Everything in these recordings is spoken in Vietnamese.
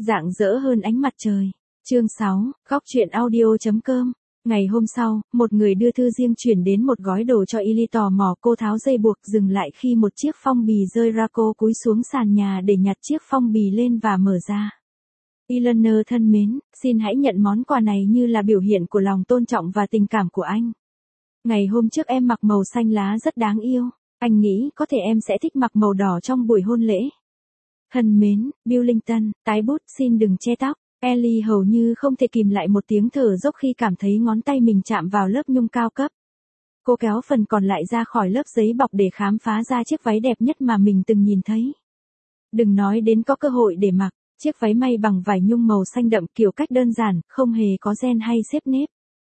Rạng rỡ hơn ánh mặt trời. Chương 6, Góc truyện audio.com. Ngày hôm sau, một người đưa thư riêng chuyển đến một gói đồ cho Ellie. Tò mò cô tháo dây buộc, dừng lại khi một chiếc phong bì rơi ra. Cô cúi xuống sàn nhà để nhặt chiếc phong bì lên và mở ra. Eleanor thân mến, xin hãy nhận món quà này như là biểu hiện của lòng tôn trọng và tình cảm của anh. Ngày hôm trước em mặc màu xanh lá rất đáng yêu. Anh nghĩ có thể em sẽ thích mặc màu đỏ trong buổi hôn lễ. Thân mến, Billington, tái bút, xin đừng che tóc. Ellie hầu như không thể kìm lại một tiếng thở dốc khi cảm thấy ngón tay mình chạm vào lớp nhung cao cấp. Cô kéo phần còn lại ra khỏi lớp giấy bọc để khám phá ra chiếc váy đẹp nhất mà mình từng nhìn thấy. Đừng nói đến có cơ hội để mặc, chiếc váy may bằng vải nhung màu xanh đậm, kiểu cách đơn giản, không hề có ren hay xếp nếp.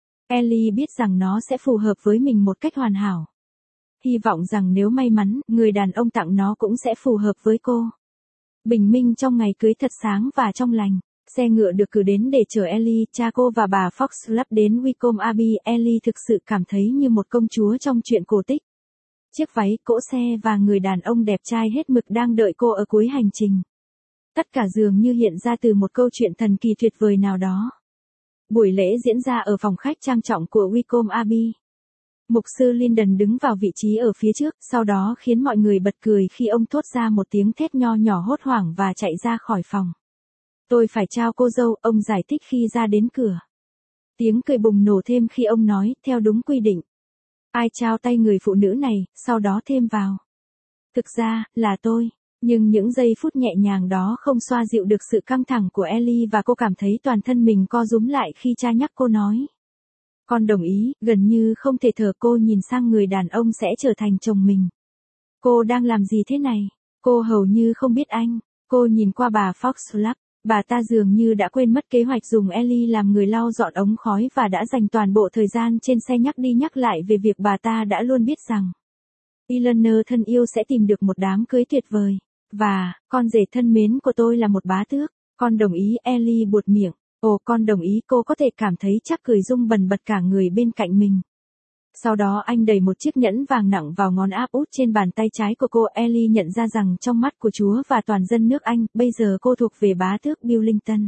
Ellie biết rằng nó sẽ phù hợp với mình một cách hoàn hảo. Hy vọng rằng nếu may mắn, người đàn ông tặng nó cũng sẽ phù hợp với cô. Bình minh trong ngày cưới thật sáng và trong lành. Xe ngựa được cử đến để chở Ellie, cha cô và bà Foxglove đến Wycombe Abbey. Ellie thực sự cảm thấy như một công chúa trong truyện cổ tích. Chiếc váy, cỗ xe và người đàn ông đẹp trai hết mực đang đợi cô ở cuối hành trình. Tất cả dường như hiện ra từ một câu chuyện thần kỳ tuyệt vời nào đó. Buổi lễ diễn ra ở phòng khách trang trọng của Wycombe Abbey. Mục sư Lyndon đứng vào vị trí ở phía trước, sau đó khiến mọi người bật cười khi ông thốt ra một tiếng thét nho nhỏ hốt hoảng và chạy ra khỏi phòng. Tôi phải trao cô dâu, ông giải thích khi ra đến cửa. Tiếng cười bùng nổ thêm khi ông nói, theo đúng quy định. Ai trao tay người phụ nữ này, sau đó thêm vào. Thực ra, là tôi. Nhưng những giây phút nhẹ nhàng đó không xoa dịu được sự căng thẳng của Ellie và cô cảm thấy toàn thân mình co rúm lại khi cha nhắc cô nói. Con đồng ý, gần như không thể thở. Cô nhìn sang người đàn ông sẽ trở thành chồng mình. Cô đang làm gì thế này? Cô hầu như không biết anh. Cô nhìn qua bà Foxglove. Bà ta dường như đã quên mất kế hoạch dùng Ellie làm người lau dọn ống khói và đã dành toàn bộ thời gian trên xe nhắc đi nhắc lại về việc bà ta đã luôn biết rằng Eleanor thân yêu sẽ tìm được một đám cưới tuyệt vời. Và, con rể thân mến của tôi là một bá tước. Con đồng ý. Ellie buột miệng. Ồ, con đồng ý. Cô có thể cảm thấy chắc cười rung bần bật cả người bên cạnh mình. Sau đó anh đẩy một chiếc nhẫn vàng nặng vào ngón áp út trên bàn tay trái của cô. Ellie nhận ra rằng trong mắt của Chúa và toàn dân nước Anh, bây giờ cô thuộc về bá tước Billington.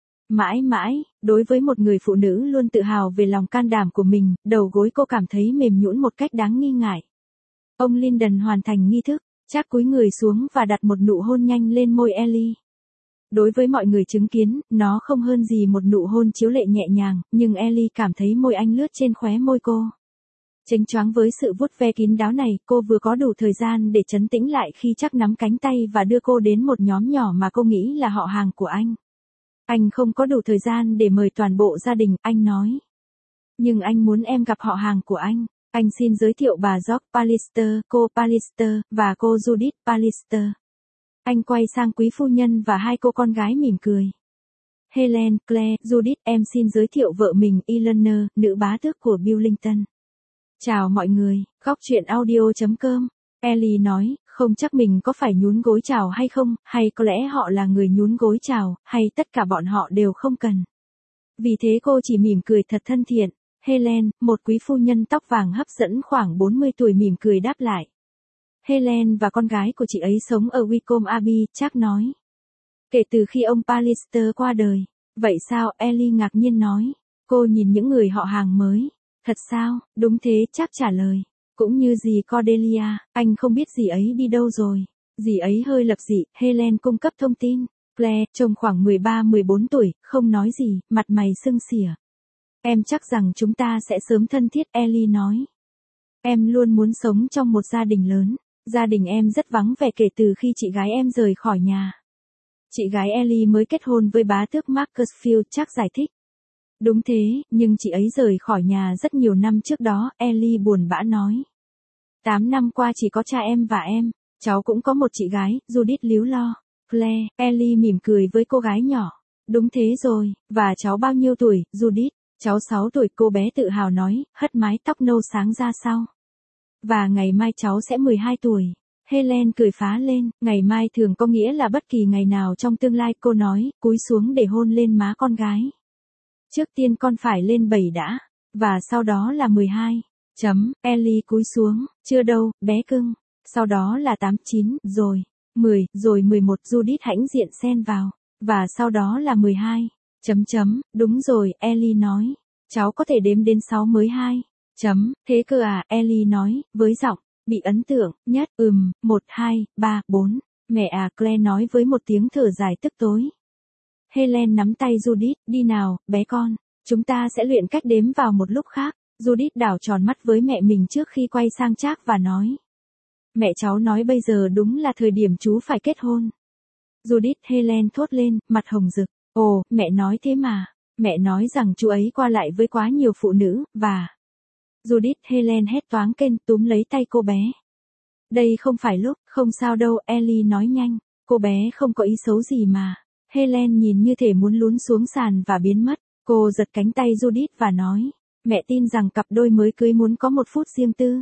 Mãi mãi, đối với một người phụ nữ luôn tự hào về lòng can đảm của mình, đầu gối cô cảm thấy mềm nhũn một cách đáng nghi ngại. Ông Lyndon hoàn thành nghi thức, chác cúi người xuống và đặt một nụ hôn nhanh lên môi Ellie. Đối với mọi người chứng kiến, nó không hơn gì một nụ hôn chiếu lệ nhẹ nhàng, nhưng Ellie cảm thấy môi anh lướt trên khóe môi cô. Chênh choáng với sự vuốt ve kín đáo này, cô vừa có đủ thời gian để trấn tĩnh lại khi chắc nắm cánh tay và đưa cô đến một nhóm nhỏ mà cô nghĩ là họ hàng của anh. Anh không có đủ thời gian để mời toàn bộ gia đình, anh nói. Nhưng anh muốn em gặp họ hàng của anh. Anh xin giới thiệu bà George Pallister, cô Pallister, và cô Judith Pallister. Anh quay sang quý phu nhân và hai cô con gái mỉm cười. Helen, Claire, Judith, em xin giới thiệu vợ mình, Eleanor, nữ bá tước của Billington. Chào mọi người, góc truyện audio.com. Ellie nói, không chắc mình có phải nhún gối chào hay không, hay có lẽ họ là người nhún gối chào, hay tất cả bọn họ đều không cần. Vì thế cô chỉ mỉm cười thật thân thiện. Helen, một quý phu nhân tóc vàng hấp dẫn khoảng 40 tuổi mỉm cười đáp lại. Helen và con gái của chị ấy sống ở Wycombe Abbey, Jack nói. Kể từ khi ông Pallister qua đời. Vậy sao? Ellie ngạc nhiên nói. Cô nhìn những người họ hàng mới. Thật sao? Đúng thế, Jack trả lời. Cũng như dì Cordelia, anh không biết dì ấy đi đâu rồi. Dì ấy hơi lập dị. Helen cung cấp thông tin. Claire, trông khoảng 13-14 tuổi, không nói gì, mặt mày sưng xỉa. Em chắc rằng chúng ta sẽ sớm thân thiết, Ellie nói. Em luôn muốn sống trong một gia đình lớn. Gia đình em rất vắng vẻ kể từ khi chị gái em rời khỏi nhà. Chị gái Ellie mới kết hôn với bá tước Macclesfield, chắc giải thích. Đúng thế, nhưng chị ấy rời khỏi nhà rất nhiều năm trước đó, Ellie buồn bã nói. 8 năm qua chỉ có cha em và em, cháu cũng có một chị gái, Judith líu lo. Claire, Ellie mỉm cười với cô gái nhỏ. Đúng thế rồi, và cháu bao nhiêu tuổi, Judith? Cháu 6 tuổi, cô bé tự hào nói, hất mái tóc nâu sáng ra sau. Và ngày mai cháu sẽ 12 tuổi. Helen cười phá lên, ngày mai thường có nghĩa là bất kỳ ngày nào trong tương lai, cô nói, cúi xuống để hôn lên má con gái. Trước tiên con phải lên 7 đã, và sau đó là 12. Ellie cúi xuống, chưa đâu, bé cưng. Sau đó là 8, 9, rồi 10, rồi 11. Judith hãnh diện xen vào. Và sau đó là 12. Đúng rồi, Ellie nói. Cháu có thể đếm đến 6 mới 2. Thế cơ à, Ellie nói, với giọng bị ấn tượng nhất. 1, 2, 3, 4. Mẹ à, Claire nói với một tiếng thở dài tức tối. Helen nắm tay Judith, đi nào, bé con. Chúng ta sẽ luyện cách đếm vào một lúc khác. Judith đảo tròn mắt với mẹ mình trước khi quay sang Jack và nói. Mẹ cháu nói bây giờ đúng là thời điểm chú phải kết hôn. Judith, Helen thốt lên, mặt hồng rực. Ồ, mẹ nói thế mà. Mẹ nói rằng chú ấy qua lại với quá nhiều phụ nữ, và... Judith, Helen hét toáng lên, túm lấy tay cô bé. Đây không phải lúc, không sao đâu, Ellie nói nhanh. Cô bé không có ý xấu gì mà. Helen nhìn như thể muốn lún xuống sàn và biến mất. Cô giật cánh tay Judith và nói. Mẹ tin rằng cặp đôi mới cưới muốn có một phút riêng tư.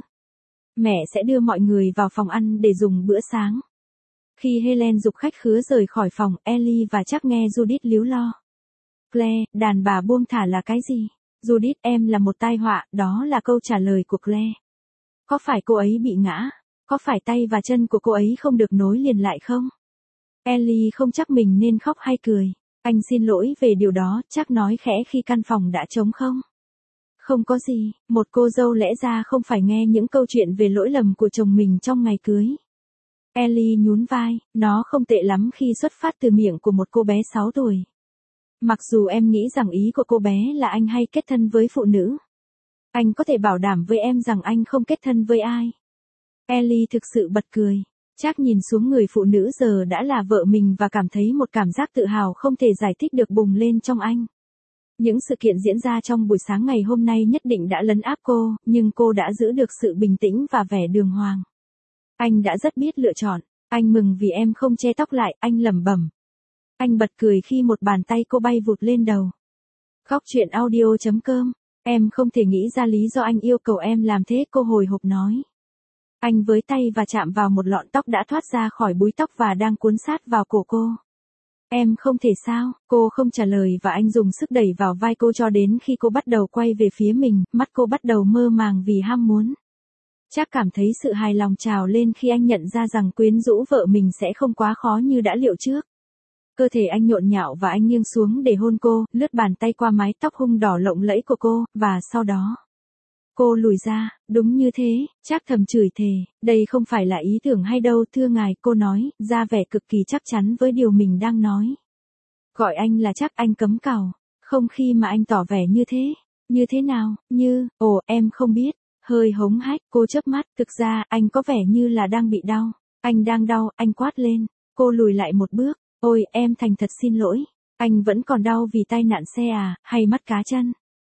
Mẹ sẽ đưa mọi người vào phòng ăn để dùng bữa sáng. Khi Helen giục khách khứa rời khỏi phòng, Ellie và Jack nghe Judith líu lo. Claire, đàn bà buông thả là cái gì? Judith, em là một tai họa, đó là câu trả lời của Claire. Có phải cô ấy bị ngã? Có phải tay và chân của cô ấy không được nối liền lại không? Ellie không chắc mình nên khóc hay cười. Anh xin lỗi về điều đó, Jack nói khẽ khi căn phòng đã trống không. Không có gì, một cô dâu lẽ ra không phải nghe những câu chuyện về lỗi lầm của chồng mình trong ngày cưới. Ellie nhún vai, nó không tệ lắm khi xuất phát từ miệng của một cô bé 6 tuổi. Mặc dù em nghĩ rằng ý của cô bé là anh hay kết thân với phụ nữ. Anh có thể bảo đảm với em rằng anh không kết thân với ai. Ellie thực sự bật cười. Jack nhìn xuống người phụ nữ giờ đã là vợ mình và cảm thấy một cảm giác tự hào không thể giải thích được bùng lên trong anh. Những sự kiện diễn ra trong buổi sáng ngày hôm nay nhất định đã lấn áp cô, nhưng cô đã giữ được sự bình tĩnh và vẻ đường hoàng. Anh đã rất biết lựa chọn. Anh mừng vì em không che tóc lại, anh lẩm bẩm. Anh bật cười khi một bàn tay cô bay vụt lên đầu. Góc chuyện audio.com. Em không thể nghĩ ra lý do anh yêu cầu em làm thế, cô hồi hộp nói. Anh với tay và chạm vào một lọn tóc đã thoát ra khỏi búi tóc và đang cuốn sát vào cổ cô. Em không thể sao, cô không trả lời và anh dùng sức đẩy vào vai cô cho đến khi cô bắt đầu quay về phía mình, mắt cô bắt đầu mơ màng vì ham muốn. Chắc cảm thấy sự hài lòng trào lên khi anh nhận ra rằng quyến rũ vợ mình sẽ không quá khó như đã liệu trước. Cơ thể anh nhộn nhạo và anh nghiêng xuống để hôn cô, lướt bàn tay qua mái tóc hung đỏ lộng lẫy của cô, và sau đó... Cô lùi ra, đúng như thế, Chắc thầm chửi thề, đây không phải là ý tưởng hay đâu thưa ngài, cô nói, ra vẻ cực kỳ chắc chắn với điều mình đang nói. Gọi anh là Chắc, anh cấm cào, không khi mà anh tỏ vẻ như thế nào, ồ em không biết, hơi hống hách, cô chớp mắt, thực ra anh có vẻ như là đang bị đau, anh đang đau, anh quát lên, cô lùi lại một bước, ôi em thành thật xin lỗi, anh vẫn còn đau vì tai nạn xe à, hay mắt cá chân?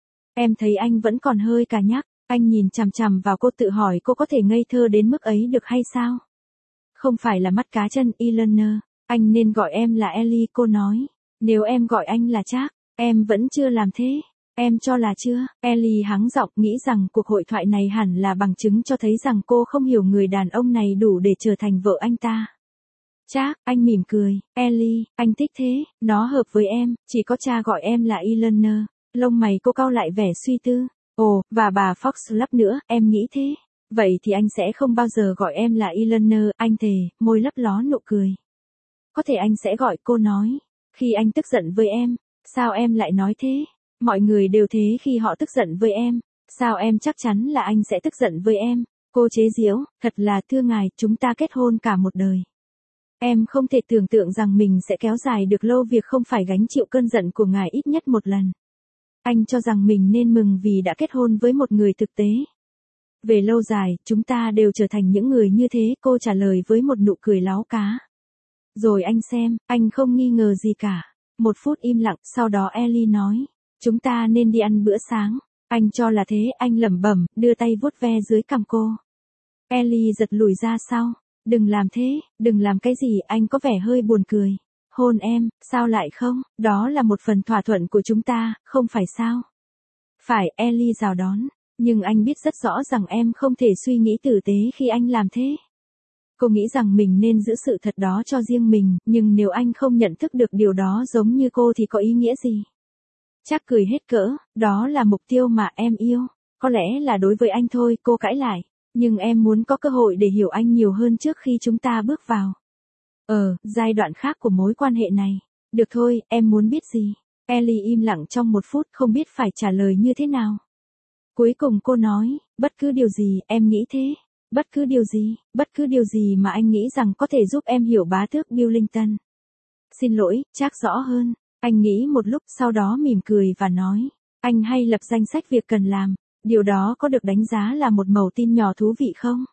Em thấy anh vẫn còn hơi cà nhắc. Anh nhìn chằm chằm vào cô tự hỏi cô có thể ngây thơ đến mức ấy được hay sao? Không phải là mắt cá chân, Eleanor. Anh nên gọi em là Ellie, cô nói. Nếu em gọi anh là Jack, em vẫn chưa làm thế. Em cho là chưa? Ellie hắng giọng nghĩ rằng cuộc hội thoại này hẳn là bằng chứng cho thấy rằng cô không hiểu người đàn ông này đủ để trở thành vợ anh ta. Jack, anh mỉm cười. Ellie, anh thích thế, nó hợp với em, chỉ có cha gọi em là Eleanor. Lông mày cô cau lại vẻ suy tư. Ồ, và bà Fox lắp nữa, em nghĩ thế. Vậy thì anh sẽ không bao giờ gọi em là Eleanor, anh thề, môi lấp ló nụ cười. Có thể anh sẽ gọi, cô nói. Khi anh tức giận với em, sao em lại nói thế? Mọi người đều thế khi họ tức giận với em. Sao em chắc chắn là anh sẽ tức giận với em? Cô chế giễu, thật là thưa ngài, chúng ta kết hôn cả một đời. Em không thể tưởng tượng rằng mình sẽ kéo dài được lâu việc không phải gánh chịu cơn giận của ngài ít nhất một lần. Anh cho rằng mình nên mừng vì đã kết hôn với một người thực tế. Về lâu dài, chúng ta đều trở thành những người như thế, cô trả lời với một nụ cười láo cá. Rồi anh xem, anh không nghi ngờ gì cả. Một phút im lặng, sau đó Ellie nói. Chúng ta nên đi ăn bữa sáng. Anh cho là thế, anh lẩm bẩm, đưa tay vuốt ve dưới cằm cô. Ellie giật lùi ra sau. Đừng làm thế, đừng làm cái gì, anh có vẻ hơi buồn cười. Hôn em, sao lại không? Đó là một phần thỏa thuận của chúng ta, không phải sao? Phải, Ellie rào đón. Nhưng anh biết rất rõ rằng em không thể suy nghĩ tử tế khi anh làm thế. Cô nghĩ rằng mình nên giữ sự thật đó cho riêng mình, nhưng nếu anh không nhận thức được điều đó giống như cô thì có ý nghĩa gì? Chắc cười hết cỡ, đó là mục tiêu mà em yêu. Có lẽ là đối với anh thôi, cô cãi lại. Nhưng em muốn có cơ hội để hiểu anh nhiều hơn trước khi chúng ta bước vào giai đoạn khác của mối quan hệ này. Được thôi, em muốn biết gì? Ellie im lặng trong 1 phút không biết phải trả lời như thế nào. Cuối cùng cô nói, bất cứ điều gì, em nghĩ thế. Bất cứ điều gì mà anh nghĩ rằng có thể giúp em hiểu bá tước Billington. Xin lỗi, chắc rõ hơn. Anh nghĩ một lúc sau đó mỉm cười và nói, anh hay lập danh sách việc cần làm. Điều đó có được đánh giá là một mẩu tin nhỏ thú vị không?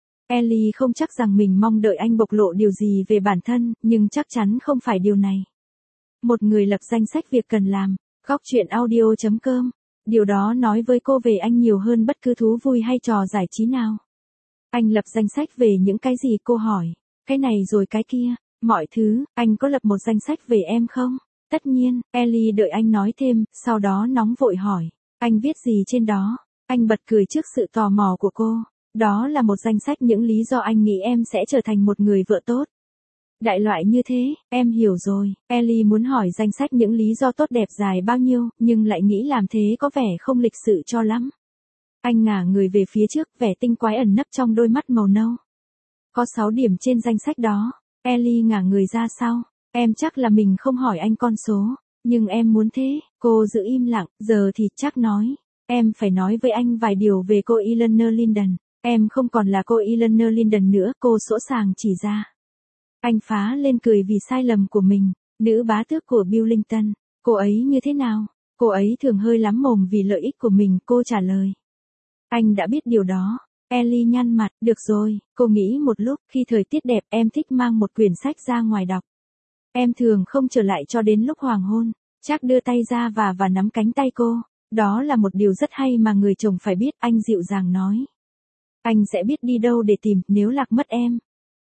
Ellie không chắc rằng mình mong đợi anh bộc lộ điều gì về bản thân, nhưng chắc chắn không phải điều này. Một người lập danh sách việc cần làm. Góc chuyện audio.com. Điều đó nói với cô về anh nhiều hơn bất cứ thú vui hay trò giải trí nào. Anh lập danh sách về những cái gì cô hỏi? Cái này rồi cái kia, mọi thứ, anh có lập một danh sách về em không? Tất nhiên, Ellie đợi anh nói thêm, sau đó nóng vội hỏi. Anh viết gì trên đó? Anh bật cười trước sự tò mò của cô. Đó là một danh sách những lý do anh nghĩ em sẽ trở thành một người vợ tốt. Đại loại như thế, em hiểu rồi. Ellie muốn hỏi danh sách những lý do tốt đẹp dài bao nhiêu, nhưng lại nghĩ làm thế có vẻ không lịch sự cho lắm. Anh ngả người về phía trước, vẻ tinh quái ẩn nấp trong đôi mắt màu nâu. Có 6 điểm trên danh sách đó. Ellie ngả người ra sau. Em chắc là mình không hỏi anh con số. Nhưng em muốn thế. Cô giữ im lặng, giờ thì chắc nói. Em phải nói với anh vài điều về cô Eleanor Linden. Em không còn là cô Eleanor Linden nữa, cô sỗ sàng chỉ ra. Anh phá lên cười vì sai lầm của mình. Nữ bá tước của Billington. Cô ấy như thế nào? Cô ấy thường hơi lắm mồm vì lợi ích của mình, cô trả lời. Anh đã biết điều đó. Ellie nhăn mặt, được rồi, cô nghĩ một lúc, khi thời tiết đẹp em thích mang một quyển sách ra ngoài đọc. Em thường không trở lại cho đến lúc hoàng hôn. Chắc đưa tay ra và nắm cánh tay cô. Đó là một điều rất hay mà người chồng phải biết, anh dịu dàng nói. Anh sẽ biết đi đâu để tìm nếu lạc mất em.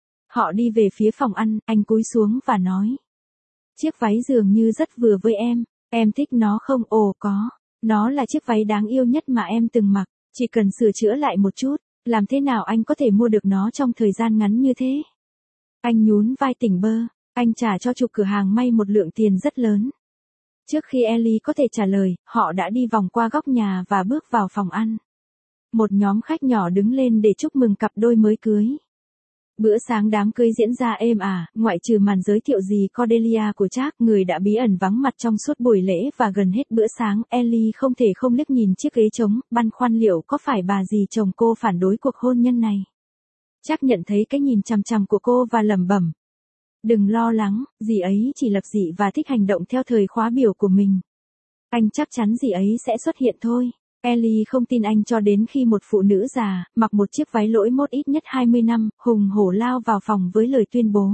Họ đi về phía phòng ăn, anh cúi xuống và nói. Chiếc váy dường như rất vừa với em thích nó không? Ồ có, nó là chiếc váy đáng yêu nhất mà em từng mặc, chỉ cần sửa chữa lại một chút, làm thế nào anh có thể mua được nó trong thời gian ngắn như thế? Anh nhún vai tỉnh bơ, anh trả cho chủ cửa hàng may một lượng tiền rất lớn. Trước khi Ellie có thể trả lời, họ đã đi vòng qua góc nhà và bước vào phòng ăn. Một nhóm khách nhỏ đứng lên để chúc mừng cặp đôi mới cưới. Bữa sáng đám cưới diễn ra êm ả, ngoại trừ màn giới thiệu dì Cordelia của Jack, người đã bí ẩn vắng mặt trong suốt buổi lễ, và gần hết bữa sáng, Ellie không thể không liếc nhìn chiếc ghế trống, băn khoăn liệu có phải bà dì chồng cô phản đối cuộc hôn nhân này. Jack nhận thấy cái nhìn chằm chằm của cô và lẩm bẩm. Đừng lo lắng, dì ấy chỉ lập dị và thích hành động theo thời khóa biểu của mình. Anh chắc chắn dì ấy sẽ xuất hiện thôi. Ellie không tin anh cho đến khi một phụ nữ già, mặc một chiếc váy lỗi mốt ít nhất 20 năm, hùng hổ lao vào phòng với lời tuyên bố.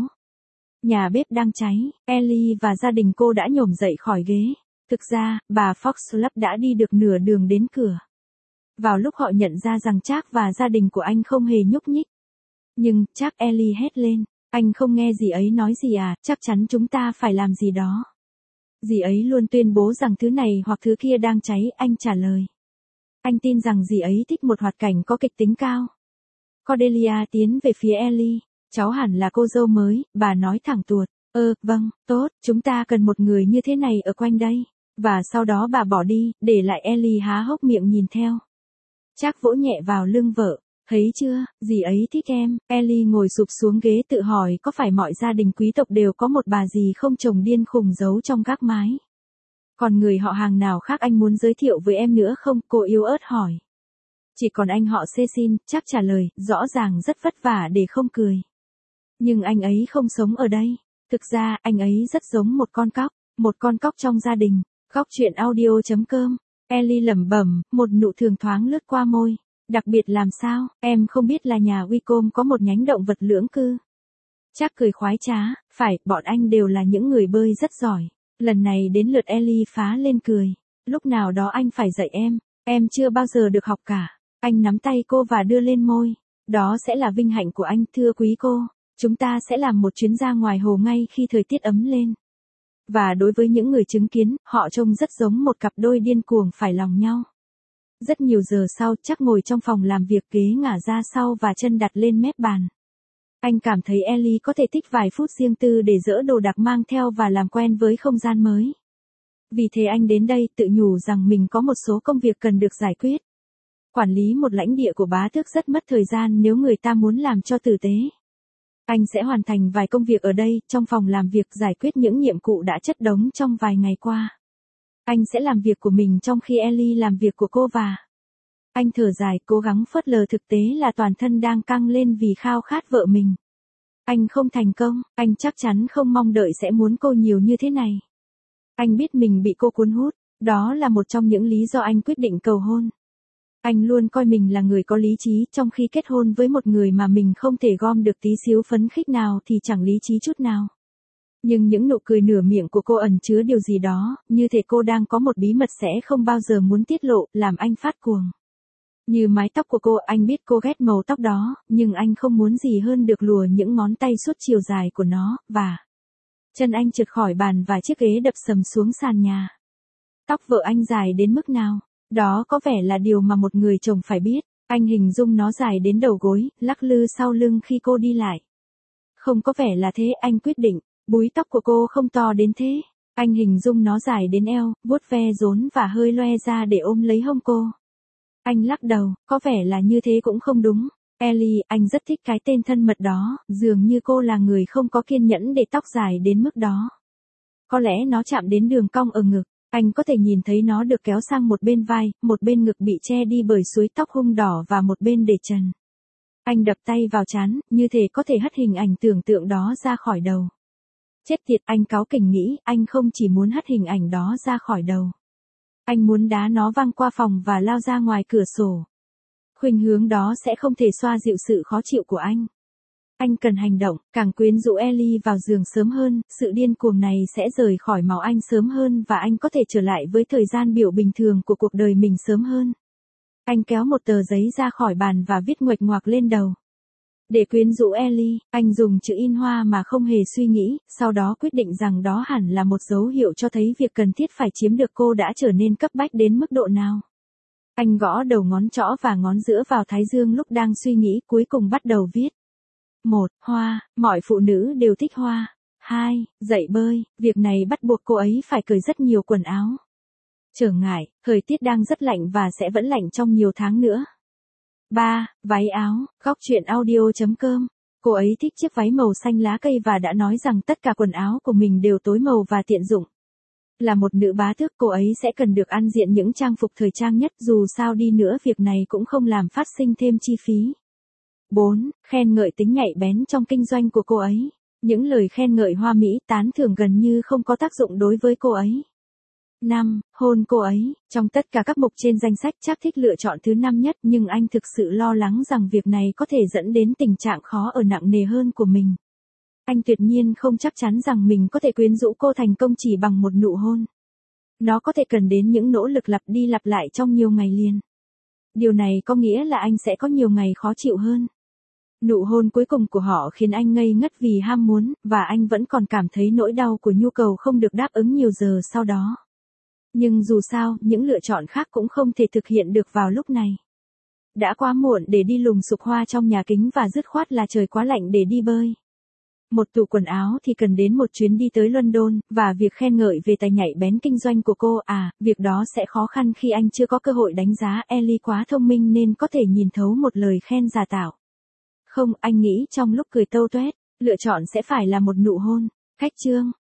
Nhà bếp đang cháy, Ellie và gia đình cô đã nhổm dậy khỏi ghế. Thực ra, bà Foxlove đã đi được nửa đường đến cửa. Vào lúc họ nhận ra rằng Jack và gia đình của anh không hề nhúc nhích. Nhưng, Jack, Ellie hét lên. Anh không nghe dì ấy nói gì à, chắc chắn chúng ta phải làm gì đó. Dì ấy luôn tuyên bố rằng thứ này hoặc thứ kia đang cháy, anh trả lời. Anh tin rằng dì ấy thích một hoạt cảnh có kịch tính cao. Cordelia tiến về phía Ellie. Cháu hẳn là cô dâu mới, bà nói thẳng tuột. Vâng, tốt, chúng ta cần một người như thế này ở quanh đây. Và sau đó bà bỏ đi, để lại Ellie há hốc miệng nhìn theo. Jack vỗ nhẹ vào lưng vợ. Thấy chưa, dì ấy thích em. Ellie ngồi sụp xuống ghế tự hỏi có phải mọi gia đình quý tộc đều có một bà dì không chồng điên khùng giấu trong gác mái. Còn người họ hàng nào khác anh muốn giới thiệu với em nữa không? Cô yếu ớt hỏi. Chỉ còn anh họ Cecil, chắc trả lời, rõ ràng rất vất vả để không cười. Nhưng anh ấy không sống ở đây. Thực ra, anh ấy rất giống một con cóc trong gia đình. Góc chuyện audio.com. Ellie lẩm bẩm, một nụ thường thoáng lướt qua môi. Đặc biệt làm sao, em không biết là nhà Wickham có một nhánh động vật lưỡng cư. Chắc cười khoái trá, phải, bọn anh đều là những người bơi rất giỏi. Lần này đến lượt Ellie phá lên cười. Lúc nào đó anh phải dạy em chưa bao giờ được học cả. Anh nắm tay cô và đưa lên môi. Đó sẽ là vinh hạnh của anh, thưa quý cô. Chúng ta sẽ làm một chuyến ra ngoài hồ ngay khi thời tiết ấm lên. Và đối với những người chứng kiến, họ trông rất giống một cặp đôi điên cuồng phải lòng nhau. Rất nhiều giờ sau, chắc ngồi trong phòng làm việc, ghế ngả ra sau và chân đặt lên mép bàn. Anh cảm thấy Ellie có thể thích vài phút riêng tư để dỡ đồ đạc mang theo và làm quen với không gian mới. Vì thế anh đến đây tự nhủ rằng mình có một số công việc cần được giải quyết. Quản lý một lãnh địa của bá tước rất mất thời gian nếu người ta muốn làm cho tử tế. Anh sẽ hoàn thành vài công việc ở đây, trong phòng làm việc giải quyết những nhiệm vụ đã chất đống trong vài ngày qua. Anh sẽ làm việc của mình trong khi Ellie làm việc của cô và... Anh thở dài, cố gắng phớt lờ thực tế là toàn thân đang căng lên vì khao khát vợ mình. Anh không thành công, anh chắc chắn không mong đợi sẽ muốn cô nhiều như thế này. Anh biết mình bị cô cuốn hút, đó là một trong những lý do anh quyết định cầu hôn. Anh luôn coi mình là người có lý trí, trong khi kết hôn với một người mà mình không thể gom được tí xíu phấn khích nào thì chẳng lý trí chút nào. Nhưng những nụ cười nửa miệng của cô ẩn chứa điều gì đó, như thể cô đang có một bí mật sẽ không bao giờ muốn tiết lộ, làm anh phát cuồng. Như mái tóc của cô, anh biết cô ghét màu tóc đó, nhưng anh không muốn gì hơn được lùa những ngón tay suốt chiều dài của nó, và... Chân anh trượt khỏi bàn và chiếc ghế đập sầm xuống sàn nhà. Tóc vợ anh dài đến mức nào? Đó có vẻ là điều mà một người chồng phải biết. Anh hình dung nó dài đến đầu gối, lắc lư sau lưng khi cô đi lại. Không có vẻ là thế, anh quyết định. Búi tóc của cô không to đến thế. Anh hình dung nó dài đến eo, vuốt ve rốn và hơi loe ra để ôm lấy hông cô. Anh lắc đầu, có vẻ là như thế cũng không đúng. Ellie, anh rất thích cái tên thân mật đó, dường như cô là người không có kiên nhẫn để tóc dài đến mức đó. Có lẽ nó chạm đến đường cong ở ngực, anh có thể nhìn thấy nó được kéo sang một bên vai, một bên ngực bị che đi bởi suối tóc hung đỏ và một bên để trần. Anh đập tay vào trán, như thể có thể hất hình ảnh tưởng tượng đó ra khỏi đầu. Chết tiệt, anh cáu kỉnh nghĩ, anh không chỉ muốn hất hình ảnh đó ra khỏi đầu. Anh muốn đá nó văng qua phòng và lao ra ngoài cửa sổ. Khuynh hướng đó sẽ không thể xoa dịu sự khó chịu của anh. Anh cần hành động, càng quyến rũ Ellie vào giường sớm hơn, sự điên cuồng này sẽ rời khỏi máu anh sớm hơn và anh có thể trở lại với thời gian biểu bình thường của cuộc đời mình sớm hơn. Anh kéo một tờ giấy ra khỏi bàn và viết nguệch ngoạc lên đầu. Để quyến rũ Ellie, anh dùng chữ in hoa mà không hề suy nghĩ, sau đó quyết định rằng đó hẳn là một dấu hiệu cho thấy việc cần thiết phải chiếm được cô đã trở nên cấp bách đến mức độ nào. Anh gõ đầu ngón trỏ và ngón giữa vào thái dương lúc đang suy nghĩ, cuối cùng bắt đầu viết. 1. Hoa, mọi phụ nữ đều thích hoa. 2. Dạy bơi, việc này bắt buộc cô ấy phải cởi rất nhiều quần áo. Trở ngại, thời tiết đang rất lạnh và sẽ vẫn lạnh trong nhiều tháng nữa. 3. Váy áo, góc truyện audio.com. Cô ấy thích chiếc váy màu xanh lá cây và đã nói rằng tất cả quần áo của mình đều tối màu và tiện dụng. Là một nữ bá tước, cô ấy sẽ cần được ăn diện những trang phục thời trang nhất, dù sao đi nữa việc này cũng không làm phát sinh thêm chi phí. 4. Khen ngợi tính nhạy bén trong kinh doanh của cô ấy. Những lời khen ngợi hoa mỹ, tán thưởng gần như không có tác dụng đối với cô ấy. 5. Hôn cô ấy. Trong tất cả các mục trên danh sách, Trác thích lựa chọn thứ 5 nhất, nhưng anh thực sự lo lắng rằng việc này có thể dẫn đến tình trạng khó ở nặng nề hơn của mình. Anh tuyệt nhiên không chắc chắn rằng mình có thể quyến rũ cô thành công chỉ bằng một nụ hôn. Nó có thể cần đến những nỗ lực lặp đi lặp lại trong nhiều ngày liền. Điều này có nghĩa là anh sẽ có nhiều ngày khó chịu hơn. Nụ hôn cuối cùng của họ khiến anh ngây ngất vì ham muốn, và anh vẫn còn cảm thấy nỗi đau của nhu cầu không được đáp ứng nhiều giờ sau đó. Nhưng dù sao, những lựa chọn khác cũng không thể thực hiện được vào lúc này. Đã quá muộn để đi lùng sục hoa trong nhà kính và dứt khoát là trời quá lạnh để đi bơi. Một tủ quần áo thì cần đến một chuyến đi tới London, và việc khen ngợi về tài nhạy bén kinh doanh của cô, việc đó sẽ khó khăn khi anh chưa có cơ hội đánh giá. Ellie quá thông minh nên có thể nhìn thấu một lời khen giả tạo. Không, anh nghĩ trong lúc cười tâu tuét, lựa chọn sẽ phải là một nụ hôn. Khách chương.